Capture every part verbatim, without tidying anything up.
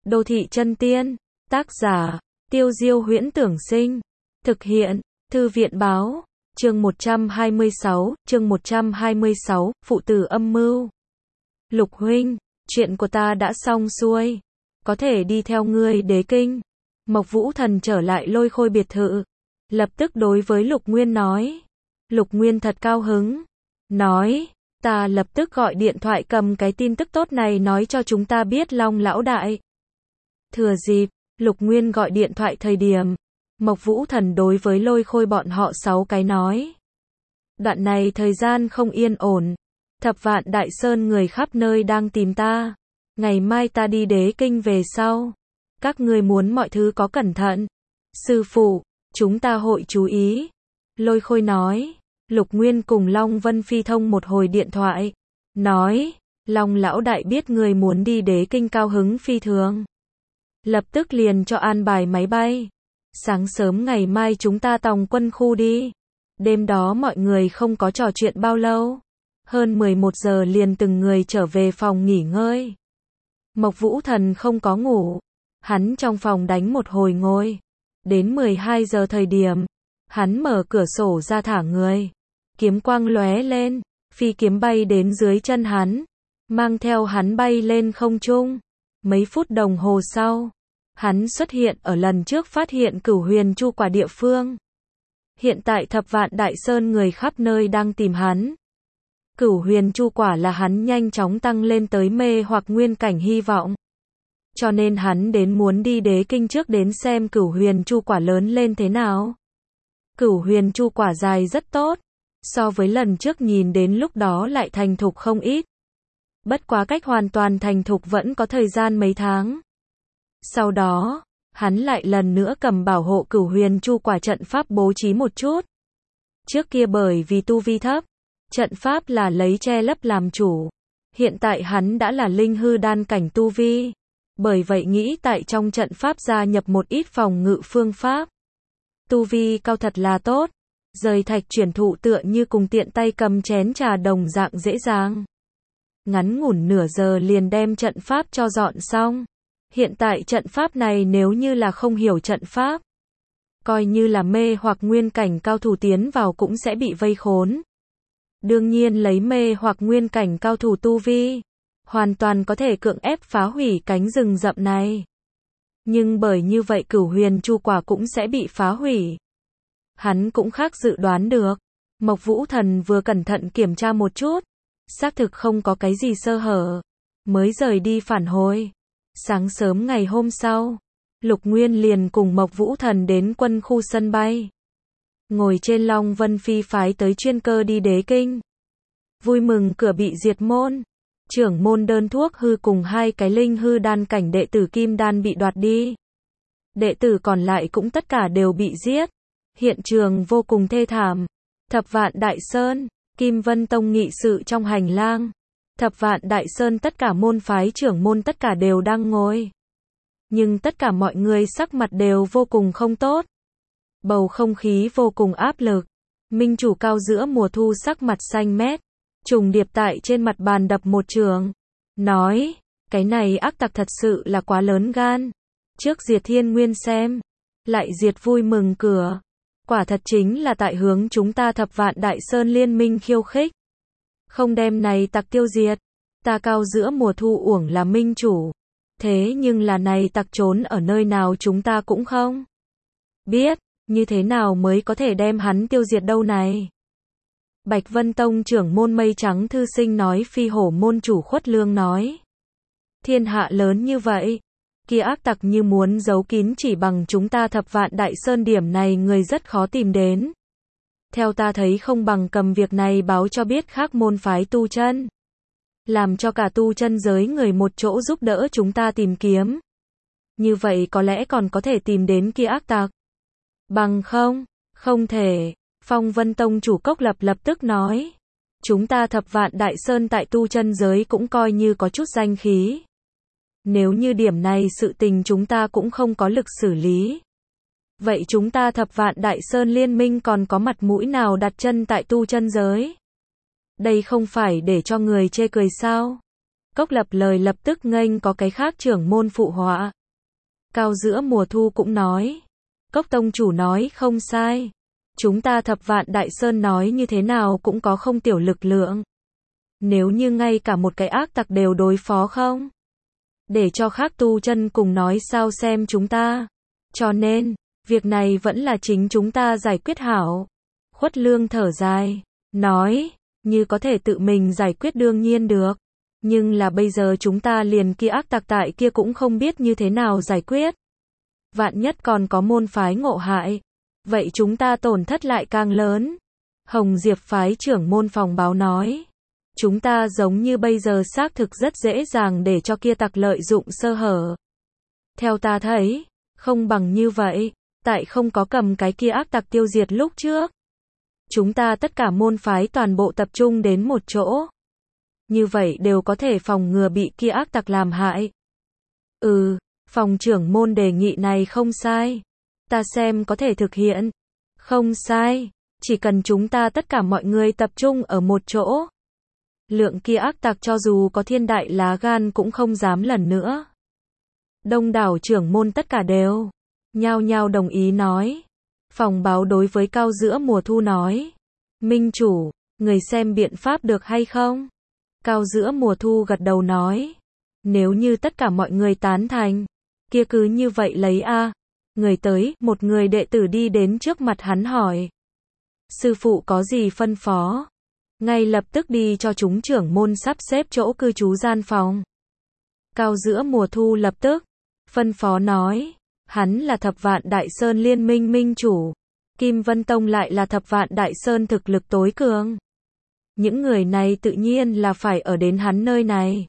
Đô thị chân tiên, tác giả, Tiêu Diêu Huyễn Tưởng Sinh, thực hiện, Thư viện báo, chương một trăm hai mươi sáu, chương một trăm hai mươi sáu, phụ tử âm mưu. Lục huynh, chuyện của ta đã xong xuôi, có thể đi theo ngươi đế kinh. Mộc Vũ Thần trở lại Lôi Khôi biệt thự, lập tức đối với Lục Nguyên nói. Lục Nguyên thật cao hứng, nói, ta lập tức gọi điện thoại cầm cái tin tức tốt này nói cho chúng ta biết Long lão đại. Thừa dịp, Lục Nguyên gọi điện thoại thời điểm, Mộc Vũ Thần đối với Lôi Khôi bọn họ sáu cái nói. Đoạn này thời gian không yên ổn, Thập Vạn Đại Sơn người khắp nơi đang tìm ta, ngày mai ta đi đế kinh về sau, các ngươi muốn mọi thứ có cẩn thận. Sư phụ, chúng ta hội chú ý. Lôi Khôi nói. Lục Nguyên cùng Long Vân Phi thông một hồi điện thoại, nói, Long lão đại biết người muốn đi đế kinh cao hứng phi thường, lập tức liền cho an bài máy bay. Sáng sớm ngày mai chúng ta tòng quân khu đi. Đêm đó mọi người không có trò chuyện bao lâu, hơn mười một giờ liền từng người trở về phòng nghỉ ngơi. Mộc Vũ Thần không có ngủ, hắn trong phòng đánh một hồi ngồi, đến mười hai giờ thời điểm, hắn mở cửa sổ ra thả người, kiếm quang lóe lên, phi kiếm bay đến dưới chân hắn, mang theo hắn bay lên không trung. Mấy phút đồng hồ sau, hắn xuất hiện ở lần trước phát hiện Cửu Huyền Chu Quả địa phương. Hiện tại Thập Vạn Đại Sơn người khắp nơi đang tìm hắn. Cửu Huyền Chu Quả là hắn nhanh chóng tăng lên tới mê hoặc nguyên cảnh hy vọng. Cho nên hắn đến muốn đi đế kinh trước đến xem Cửu Huyền Chu Quả lớn lên thế nào. Cửu Huyền Chu Quả dài rất tốt, so với lần trước nhìn đến lúc đó lại thành thục không ít. Bất quá cách hoàn toàn thành thục vẫn có thời gian mấy tháng. Sau đó, hắn lại lần nữa cầm bảo hộ Cửu Huyền Chu Quả trận pháp bố trí một chút. Trước kia bởi vì tu vi thấp, trận pháp là lấy che lấp làm chủ. Hiện tại hắn đã là linh hư đan cảnh tu vi, bởi vậy nghĩ tại trong trận pháp gia nhập một ít phòng ngự phương pháp. Tu vi cao thật là tốt, rời thạch chuyển thụ tựa như cùng tiện tay cầm chén trà đồng dạng dễ dàng. Ngắn ngủn nửa giờ liền đem trận pháp cho dọn xong. Hiện tại trận pháp này nếu như là không hiểu trận pháp, coi như là mê hoặc nguyên cảnh cao thủ tiến vào cũng sẽ bị vây khốn. Đương nhiên lấy mê hoặc nguyên cảnh cao thủ tu vi, hoàn toàn có thể cưỡng ép phá hủy cánh rừng rậm này. Nhưng bởi như vậy Cửu Huyền Chu Quả cũng sẽ bị phá hủy. Hắn cũng khác dự đoán được. Mộc Vũ Thần vừa cẩn thận kiểm tra một chút, xác thực không có cái gì sơ hở, mới rời đi phản hồi. Sáng sớm ngày hôm sau, Lục Nguyên liền cùng Mộc Vũ Thần đến quân khu sân bay. Ngồi trên Long Vân Phi phái tới chuyên cơ đi đế kinh. Vui mừng cửa bị diệt môn. Trưởng môn Đơn Thuốc Hư cùng hai cái linh hư đan cảnh đệ tử kim đan bị đoạt đi. Đệ tử còn lại cũng tất cả đều bị giết. Hiện trường vô cùng thê thảm. Thập Vạn Đại Sơn, Kim Vân Tông nghị sự trong hành lang. Thập Vạn Đại Sơn tất cả môn phái trưởng môn tất cả đều đang ngồi. Nhưng tất cả mọi người sắc mặt đều vô cùng không tốt. Bầu không khí vô cùng áp lực. Minh chủ cao giữa mùa thu sắc mặt xanh mét, trùng điệp tại trên mặt bàn đập một trường. Nói, cái này ác tặc thật sự là quá lớn gan. Trước diệt Thiên Nguyên xem, lại diệt Vui Mừng Cửa. Quả thật chính là tại hướng chúng ta Thập Vạn Đại Sơn liên minh khiêu khích. Không đem này tặc tiêu diệt, ta cao giữa mùa thu uổng là minh chủ. Thế nhưng là này tặc trốn ở nơi nào chúng ta cũng không biết, như thế nào mới có thể đem hắn tiêu diệt đâu này. Bạch Vân Tông trưởng môn Mây Trắng Thư Sinh nói Phi Hổ môn chủ Khuất Lương nói. Thiên hạ lớn như vậy, kia ác tặc như muốn giấu kín chỉ bằng chúng ta Thập Vạn Đại Sơn điểm này người rất khó tìm đến. Theo ta thấy không bằng cầm việc này báo cho biết khác môn phái tu chân. Làm cho cả tu chân giới người một chỗ giúp đỡ chúng ta tìm kiếm. Như vậy có lẽ còn có thể tìm đến kia ác tặc. Bằng không, không thể. Phong Vân Tông chủ Cốc Lập lập tức nói. Chúng ta Thập Vạn Đại Sơn tại tu chân giới cũng coi như có chút danh khí. Nếu như điểm này sự tình chúng ta cũng không có lực xử lý. Vậy chúng ta Thập Vạn Đại Sơn liên minh còn có mặt mũi nào đặt chân tại tu chân giới? Đây không phải để cho người chê cười sao? Cốc Lập lời lập tức nghênh có cái khác trưởng môn phụ họa. Cao giữa mùa thu cũng nói. Cốc tông chủ nói không sai. Chúng ta thập vạn đại sơn nói như thế nào cũng có không tiểu lực lượng. Nếu như ngay cả một cái ác tặc đều đối phó không? Để cho khác tu chân cùng nói sao xem chúng ta. Cho nên, việc này vẫn là chính chúng ta giải quyết hảo. Khuất Lương thở dài, nói, như có thể tự mình giải quyết đương nhiên được. Nhưng là bây giờ chúng ta liền kia ác tặc tại kia cũng không biết như thế nào giải quyết. Vạn nhất còn có môn phái ngộ hại. Vậy chúng ta tổn thất lại càng lớn. Hồng Diệp phái trưởng môn phòng báo nói. Chúng ta giống như bây giờ xác thực rất dễ dàng để cho kia tặc lợi dụng sơ hở. Theo ta thấy, không bằng như vậy, tại không có cầm cái kia ác tặc tiêu diệt lúc trước. Chúng ta tất cả môn phái toàn bộ tập trung đến một chỗ. Như vậy đều có thể phòng ngừa bị kia ác tặc làm hại. Ừ, phòng trưởng môn đề nghị này không sai. Ta xem có thể thực hiện. Không sai, chỉ cần chúng ta tất cả mọi người tập trung ở một chỗ. Lượng kia ác tặc cho dù có thiên đại lá gan cũng không dám lần nữa. Đông đảo trưởng môn tất cả đều nhao nhao đồng ý nói. Phòng báo đối với Cao giữa mùa thu nói. Minh chủ, người xem biện pháp được hay không? Cao giữa mùa thu gật đầu nói. Nếu như tất cả mọi người tán thành, kia cứ như vậy lấy a. Người tới, một người đệ tử đi đến trước mặt hắn hỏi. Sư phụ có gì phân phó? Ngay lập tức đi cho chúng trưởng môn sắp xếp chỗ cư trú gian phòng. Cao giữa mùa thu lập tức phân phó nói. Hắn là thập vạn đại sơn liên minh minh chủ. Kim Vân Tông lại là thập vạn đại sơn thực lực tối cường. Những người này tự nhiên là phải ở đến hắn nơi này.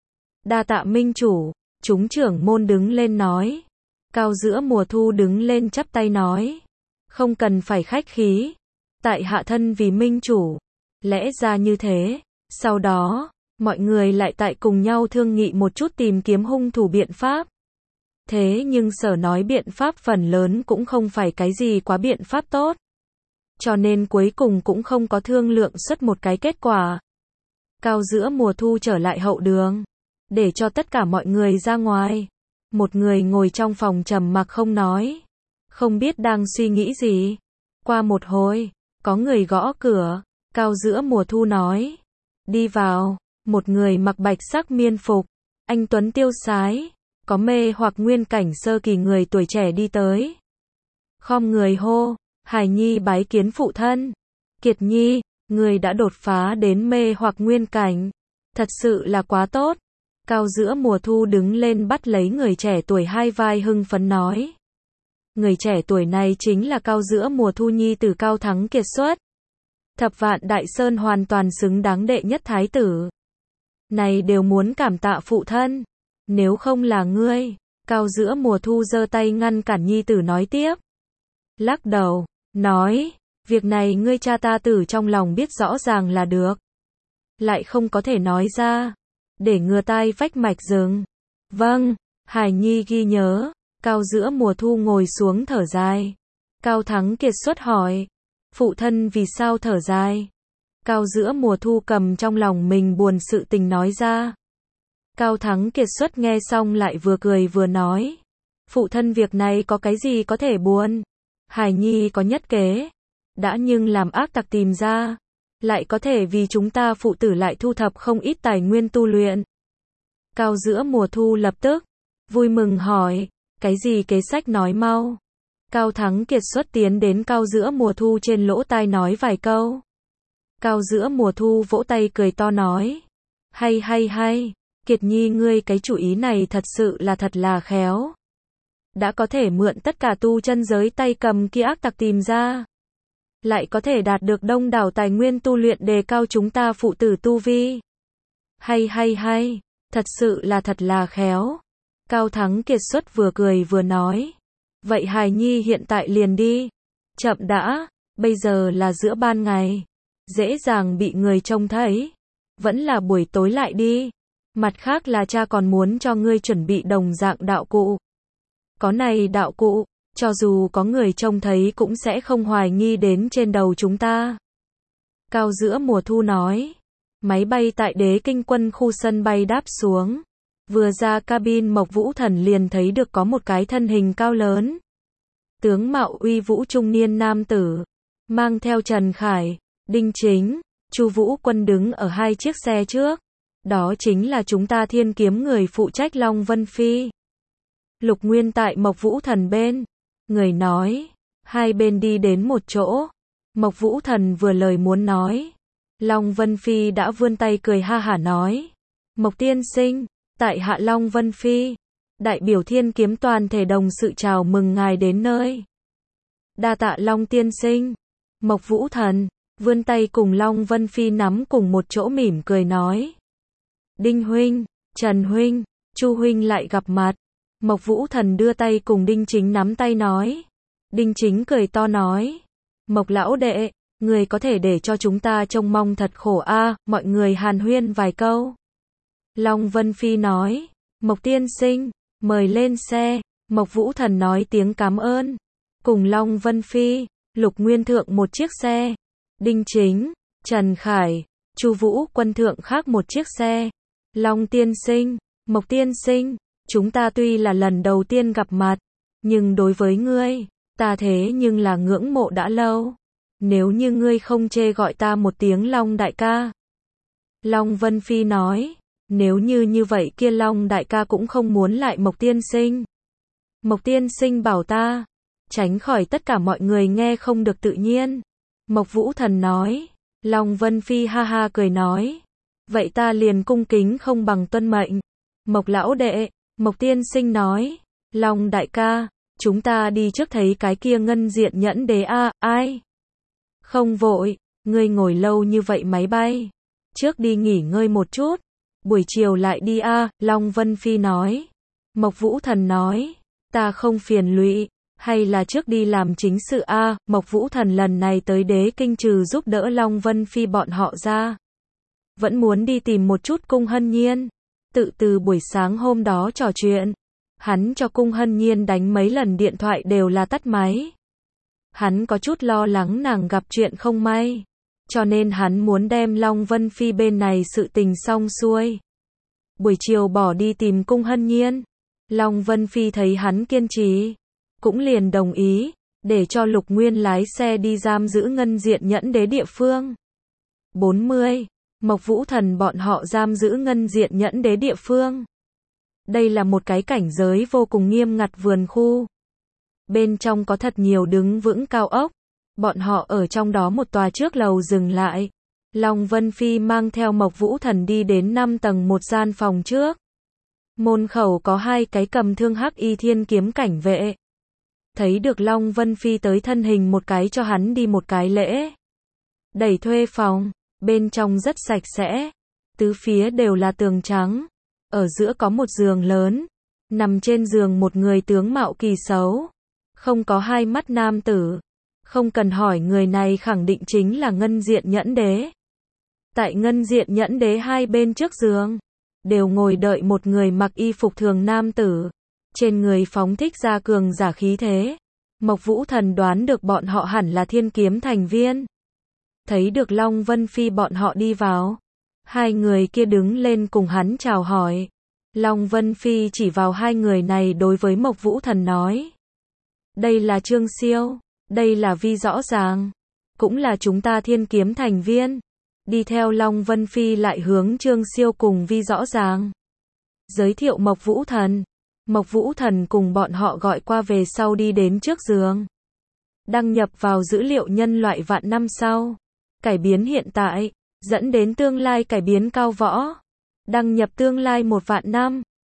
Đa tạ minh chủ, chúng trưởng môn đứng lên nói. Cao giữa mùa thu đứng lên chắp tay nói. Không cần phải khách khí. Tại hạ thân vì minh chủ. Lẽ ra như thế. Sau đó, mọi người lại tại cùng nhau thương nghị một chút tìm kiếm hung thủ biện pháp. Thế nhưng sở nói biện pháp phần lớn cũng không phải cái gì quá biện pháp tốt. Cho nên cuối cùng cũng không có thương lượng xuất một cái kết quả. Cao giữa mùa thu trở lại hậu đường. Để cho tất cả mọi người ra ngoài. Một người ngồi trong phòng trầm mặc không nói. Không biết đang suy nghĩ gì. Qua một hồi, có người gõ cửa. Cao giữa mùa thu nói. Đi vào, một người mặc bạch sắc miên phục. Anh tuấn tiêu sái. Có mê hoặc nguyên cảnh sơ kỳ người tuổi trẻ đi tới. Khom người hô. Hải Nhi bái kiến phụ thân. Kiệt Nhi, người đã đột phá đến mê hoặc nguyên cảnh. Thật sự là quá tốt. Cao giữa mùa thu đứng lên bắt lấy người trẻ tuổi hai vai hưng phấn nói. Người trẻ tuổi này chính là Cao giữa mùa thu nhi tử Cao Thắng kiệt xuất. Thập vạn đại sơn hoàn toàn xứng đáng đệ nhất thái tử. Này đều muốn cảm tạ phụ thân. Nếu không là ngươi. Cao giữa mùa thu giơ tay ngăn cản nhi tử nói tiếp. Lắc đầu, nói. Việc này ngươi cha ta tử trong lòng biết rõ ràng là được. Lại không có thể nói ra. Để ngừa tai vách mạch rừng. Vâng, Hải Nhi ghi nhớ. Cao giữa mùa thu ngồi xuống thở dài. Cao Thắng kiệt xuất hỏi. Phụ thân vì sao thở dài? Cao giữa mùa thu cầm trong lòng mình buồn sự tình nói ra. Cao Thắng kiệt xuất nghe xong lại vừa cười vừa nói. Phụ thân việc này có cái gì có thể buồn? Hải Nhi có nhất kế. Đã nhưng làm ác tặc tìm ra. Lại có thể vì chúng ta phụ tử lại thu thập không ít tài nguyên tu luyện. Cao giữa mùa thu lập tức vui mừng hỏi. Cái gì kế sách nói mau. Cao Thắng kiệt xuất tiến đến Cao giữa mùa thu trên lỗ tai nói vài câu. Cao giữa mùa thu vỗ tay cười to nói. Hay hay hay. Kiệt Nhi ngươi cái chủ ý này thật sự là thật là khéo. Đã có thể mượn tất cả tu chân giới tay cầm kia ác tặc tìm ra. Lại có thể đạt được đông đảo tài nguyên tu luyện đề cao chúng ta phụ tử tu vi. Hay hay hay. Thật sự là thật là khéo. Cao Thắng kiệt xuất vừa cười vừa nói. Vậy Hải Nhi hiện tại liền đi. Chậm đã, bây giờ là giữa ban ngày. Dễ dàng bị người trông thấy. Vẫn là buổi tối lại đi. Mặt khác là cha còn muốn cho ngươi chuẩn bị đồng dạng đạo cụ. Có này đạo cụ, cho dù có người trông thấy cũng sẽ không hoài nghi đến trên đầu chúng ta. Cao giữa mùa thu nói. Máy bay tại Đế Kinh quân khu sân bay đáp xuống. Vừa ra cabin Mộc Vũ Thần liền thấy được có một cái thân hình cao lớn. Tướng mạo uy vũ trung niên nam tử, mang theo Trần Khải, Đinh Chính, Chu Vũ Quân đứng ở hai chiếc xe trước. Đó chính là chúng ta Thiên Kiếm người phụ trách Long Vân Phi. Lục Nguyên tại Mộc Vũ Thần bên, người nói, hai bên đi đến một chỗ. Mộc Vũ Thần vừa lời muốn nói, Long Vân Phi đã vươn tay cười ha hả nói, Mộc tiên sinh, tại hạ Long Vân Phi, đại biểu Thiên Kiếm toàn thể đồng sự chào mừng ngài đến nơi. Đa tạ Long tiên sinh. Mộc Vũ Thần vươn tay cùng Long Vân Phi nắm cùng một chỗ mỉm cười nói, Đinh huynh, Trần huynh, Chu huynh lại gặp mặt. Mộc Vũ Thần đưa tay cùng Đinh Chính nắm tay nói. Đinh Chính cười to nói, Mộc lão đệ, người có thể để cho chúng ta trông mong thật khổ a. Mọi người hàn huyên vài câu. Long Vân Phi nói, Mộc tiên sinh, mời lên xe. Mộc Vũ Thần nói tiếng cảm ơn. Cùng Long Vân Phi, Lục Nguyên thượng một chiếc xe. Đinh Chính, Trần Khải, Chu Vũ Quân thượng khác một chiếc xe. Long tiên sinh, Mộc tiên sinh, chúng ta tuy là lần đầu tiên gặp mặt, nhưng đối với ngươi, ta thế nhưng là ngưỡng mộ đã lâu. Nếu như ngươi không chê gọi ta một tiếng Long đại ca. Long Vân Phi nói, nếu như như vậy kia Long đại ca cũng không muốn lại Mộc tiên sinh. Mộc tiên sinh bảo ta, tránh khỏi tất cả mọi người nghe không được tự nhiên. Mộc Vũ Thần nói, Long Vân Phi ha ha cười nói, vậy ta liền cung kính không bằng tuân mệnh. Mộc lão đệ, Mộc tiên sinh nói, Long đại ca, chúng ta đi trước thấy cái kia ngân diện nhẫn đế a. Ai? Không vội, ngươi ngồi lâu như vậy máy bay, trước đi nghỉ ngơi một chút, buổi chiều lại đi a. Long Vân Phi nói. Mộc Vũ Thần nói, ta không phiền lụy, hay là trước đi làm chính sự a. Mộc Vũ Thần lần này tới Đế Kinh trừ giúp đỡ Long Vân Phi bọn họ ra, vẫn muốn đi tìm một chút Cung Hân Nhiên. Tự từ buổi sáng hôm đó trò chuyện, hắn cho Cung Hân Nhiên đánh mấy lần điện thoại đều là tắt máy. Hắn có chút lo lắng nàng gặp chuyện không may, cho nên hắn muốn đem Long Vân Phi bên này sự tình xong xuôi. Buổi chiều bỏ đi tìm Cung Hân Nhiên. Long Vân Phi thấy hắn kiên trì, cũng liền đồng ý, để cho Lục Nguyên lái xe đi giam giữ ngân diện nhẫn đế địa phương. bốn mươi. Mộc Vũ Thần bọn họ giam giữ ngân diện nhẫn đế địa phương. Đây là một cái cảnh giới vô cùng nghiêm ngặt vườn khu. Bên trong có thật nhiều đứng vững cao ốc. Bọn họ ở trong đó một tòa trước lầu dừng lại. Long Vân Phi mang theo Mộc Vũ Thần đi đến năm tầng một gian phòng trước. Môn khẩu có hai cái cầm thương hắc y thiên kiếm cảnh vệ. Thấy được Long Vân Phi tới thân hình một cái cho hắn đi một cái lễ. Đẩy thuê phòng, bên trong rất sạch sẽ. Tứ phía đều là tường trắng. Ở giữa có một giường lớn. Nằm trên giường một người tướng mạo kỳ xấu. Không có hai mắt nam tử. Không cần hỏi người này khẳng định chính là ngân diện nhẫn đế. Tại ngân diện nhẫn đế hai bên trước giường, đều ngồi đợi một người mặc y phục thường nam tử. Trên người phóng thích ra cường giả khí thế. Mộc Vũ Thần đoán được bọn họ hẳn là Thiên Kiếm thành viên. Thấy được Long Vân Phi bọn họ đi vào. Hai người kia đứng lên cùng hắn chào hỏi. Long Vân Phi chỉ vào hai người này đối với Mộc Vũ Thần nói. Đây là Trương Siêu, đây là Vi Rõ Ràng, cũng là chúng ta Thiên Kiếm thành viên. Đi theo Long Vân Phi lại hướng Trương Siêu cùng Vi Rõ Ràng giới thiệu Mộc Vũ Thần. Mộc Vũ Thần cùng bọn họ gọi qua về sau đi đến trước giường. Đăng nhập vào dữ liệu nhân loại vạn năm sau. Cải biến hiện tại, dẫn đến tương lai cải biến cao võ. Đăng nhập tương lai một vạn năm.